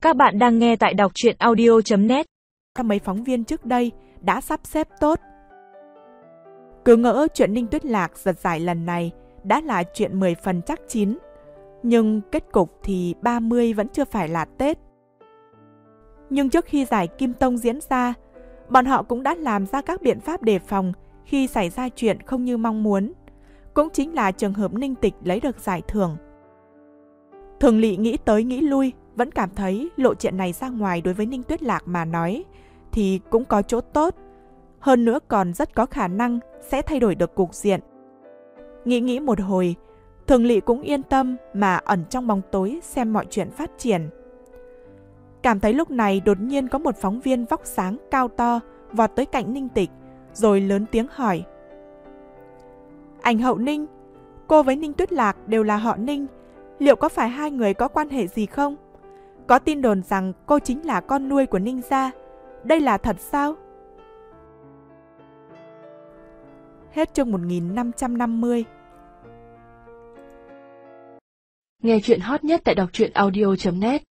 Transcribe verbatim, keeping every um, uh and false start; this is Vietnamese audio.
Các bạn đang nghe tại đọc truyện audio chấm net. Mấy phóng viên trước đây đã sắp xếp tốt. Cứ ngỡ chuyện Ninh Tuyết Lạc giật giải lần này đã là chuyện mười phần chắc chín, nhưng kết cục thì ba mươi vẫn chưa phải là Tết. Nhưng trước khi giải Kim Tông diễn ra, bọn họ cũng đã làm ra các biện pháp đề phòng khi xảy ra chuyện không như mong muốn, cũng chính là trường hợp Ninh Tịch lấy được giải thưởng. Thường Lị nghĩ tới nghĩ lui, vẫn cảm thấy lộ chuyện này ra ngoài đối với Ninh Tuyết Lạc mà nói thì cũng có chỗ tốt, hơn nữa còn rất có khả năng sẽ thay đổi được cục diện. Nghĩ nghĩ một hồi, Thường Lị cũng yên tâm mà ẩn trong bóng tối xem mọi chuyện phát triển. Cảm thấy lúc này đột nhiên có một phóng viên vóc sáng cao to vọt tới cạnh Ninh Tịch, rồi lớn tiếng hỏi: "Ảnh hậu Ninh, cô với Ninh Tuyết Lạc đều là họ Ninh, liệu có phải hai người có quan hệ gì không? Có tin đồn rằng cô chính là con nuôi của Ninh gia, đây là thật sao?" Hết chương một nghìn năm trăm năm mươi. Nghe chuyện hot nhất tại đọc truyện audio chấm net.